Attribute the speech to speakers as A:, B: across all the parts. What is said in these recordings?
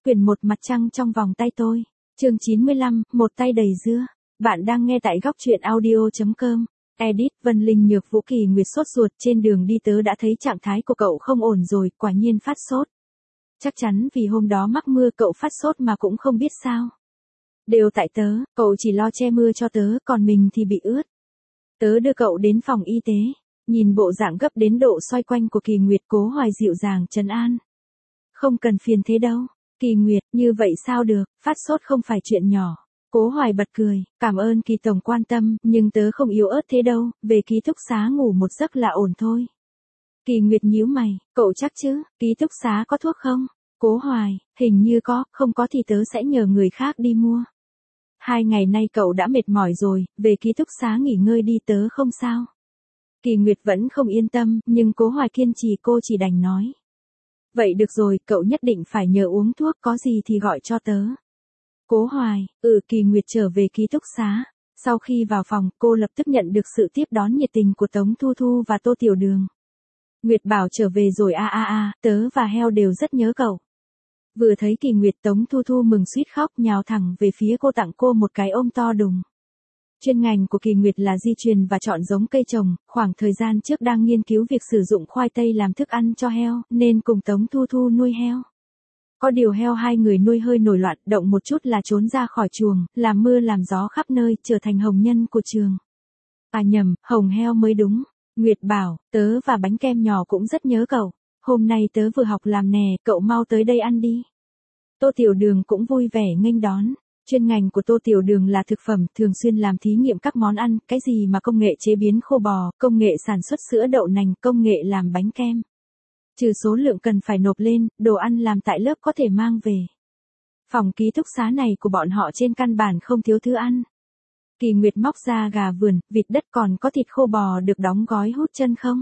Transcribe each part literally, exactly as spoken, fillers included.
A: Quyển một Mặt trăng trong vòng tay tôi. Chương chín mươi lăm, một tay đầy dưa. Bạn đang nghe tại góc truyện audio chấm com. Edit Vân Linh Nhược Vũ. Kỳ Nguyệt sốt ruột, trên đường đi tớ đã thấy trạng thái của cậu không ổn rồi, quả nhiên phát sốt. Chắc chắn vì hôm đó mắc mưa cậu phát sốt mà cũng không biết sao. Đều tại tớ, cậu chỉ lo che mưa cho tớ, còn mình thì bị ướt. Tớ đưa cậu đến phòng y tế. Nhìn bộ dạng gấp đến độ xoay quanh của Kỳ Nguyệt, Cố Hoài dịu dàng trấn an. Không cần phiền thế đâu. Kỳ Nguyệt, như vậy sao được, phát sốt không phải chuyện nhỏ. Cố Hoài bật cười, cảm ơn Kỳ tổng quan tâm, nhưng tớ không yếu ớt thế đâu, về ký túc xá ngủ một giấc là ổn thôi. Kỳ Nguyệt nhíu mày, cậu chắc chứ, ký túc xá có thuốc không? Cố Hoài, hình như có, không có thì tớ sẽ nhờ người khác đi mua. Hai ngày nay cậu đã mệt mỏi rồi, về ký túc xá nghỉ ngơi đi, tớ không sao. Kỳ Nguyệt vẫn không yên tâm, nhưng Cố Hoài kiên trì, cô chỉ đành nói. Vậy được rồi, cậu nhất định phải nhờ uống thuốc, có gì thì gọi cho tớ. Cố Hoài, ừ. Kỳ Nguyệt trở về ký túc xá. Sau khi vào phòng, cô lập tức nhận được sự tiếp đón nhiệt tình của Tống Thu Thu và Tô Tiểu Đường. Nguyệt bảo trở về rồi a a a, tớ và heo đều rất nhớ cậu. Vừa thấy Kỳ Nguyệt, Tống Thu Thu mừng suýt khóc, nhào thẳng về phía cô, tặng cô một cái ôm to đùng. Chuyên ngành của Kỳ Nguyệt là di truyền và chọn giống cây trồng, khoảng thời gian trước đang nghiên cứu việc sử dụng khoai tây làm thức ăn cho heo, nên cùng Tống Thu Thu nuôi heo. Có điều heo hai người nuôi hơi nổi loạn, động một chút là trốn ra khỏi chuồng, làm mưa làm gió khắp nơi, trở thành hồng nhân của trường. À nhầm, hồng heo mới đúng. Nguyệt bảo, tớ và bánh kem nhỏ cũng rất nhớ cậu. Hôm nay tớ vừa học làm nè, cậu mau tới đây ăn đi. Tô Tiểu Đường cũng vui vẻ nghênh đón. Chuyên ngành của Tô Tiểu Đường là thực phẩm, thường xuyên làm thí nghiệm các món ăn, cái gì mà công nghệ chế biến khô bò, công nghệ sản xuất sữa đậu nành, công nghệ làm bánh kem. Trừ số lượng cần phải nộp lên, đồ ăn làm tại lớp có thể mang về. Phòng ký túc xá này của bọn họ trên căn bản không thiếu thứ ăn. Kỳ Nguyệt móc ra gà vườn, vịt đất, còn có thịt khô bò được đóng gói hút chân không?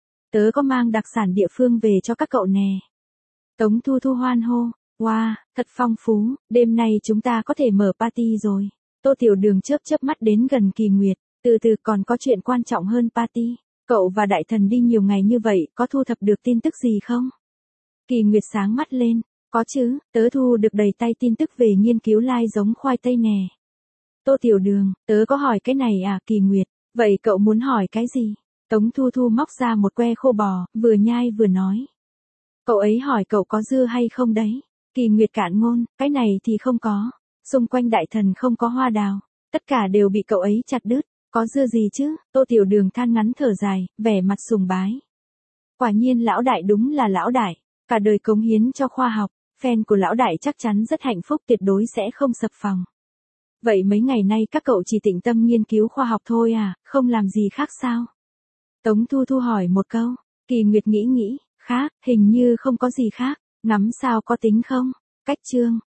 A: Tớ có mang đặc sản địa phương về cho các cậu nè. Tống Thu Thu hoan hô, wow, thật phong phú, đêm nay chúng ta có thể mở party rồi. Tô Tiểu Đường chớp chớp mắt đến gần Kỳ Nguyệt, từ từ, còn có chuyện quan trọng hơn party. Cậu và đại thần đi nhiều ngày như vậy, có thu thập được tin tức gì không? Kỳ Nguyệt sáng mắt lên, có chứ, tớ thu được đầy tay tin tức về nghiên cứu lai giống khoai tây nè. Tô Tiểu Đường, tớ có hỏi cái này à? Kỳ Nguyệt, vậy cậu muốn hỏi cái gì? Tống Thu Thu móc ra một que khô bò, vừa nhai vừa nói. Cậu ấy hỏi cậu có dưa hay không đấy. Kỳ Nguyệt cạn ngôn, cái này thì không có. Xung quanh đại thần không có hoa đào, tất cả đều bị cậu ấy chặt đứt. Có dưa gì chứ? Tô Tiểu Đường than ngắn thở dài, vẻ mặt sùng bái. Quả nhiên lão đại đúng là lão đại, cả đời cống hiến cho khoa học, fan của lão đại chắc chắn rất hạnh phúc, tuyệt đối sẽ không sập phòng. Vậy mấy ngày nay các cậu chỉ tĩnh tâm nghiên cứu khoa học thôi à, không làm gì khác sao? Tống Thu Thu hỏi một câu. Kỳ Nguyệt nghĩ nghĩ, khác, hình như không có gì khác, ngắm sao có tính không? Cách chương,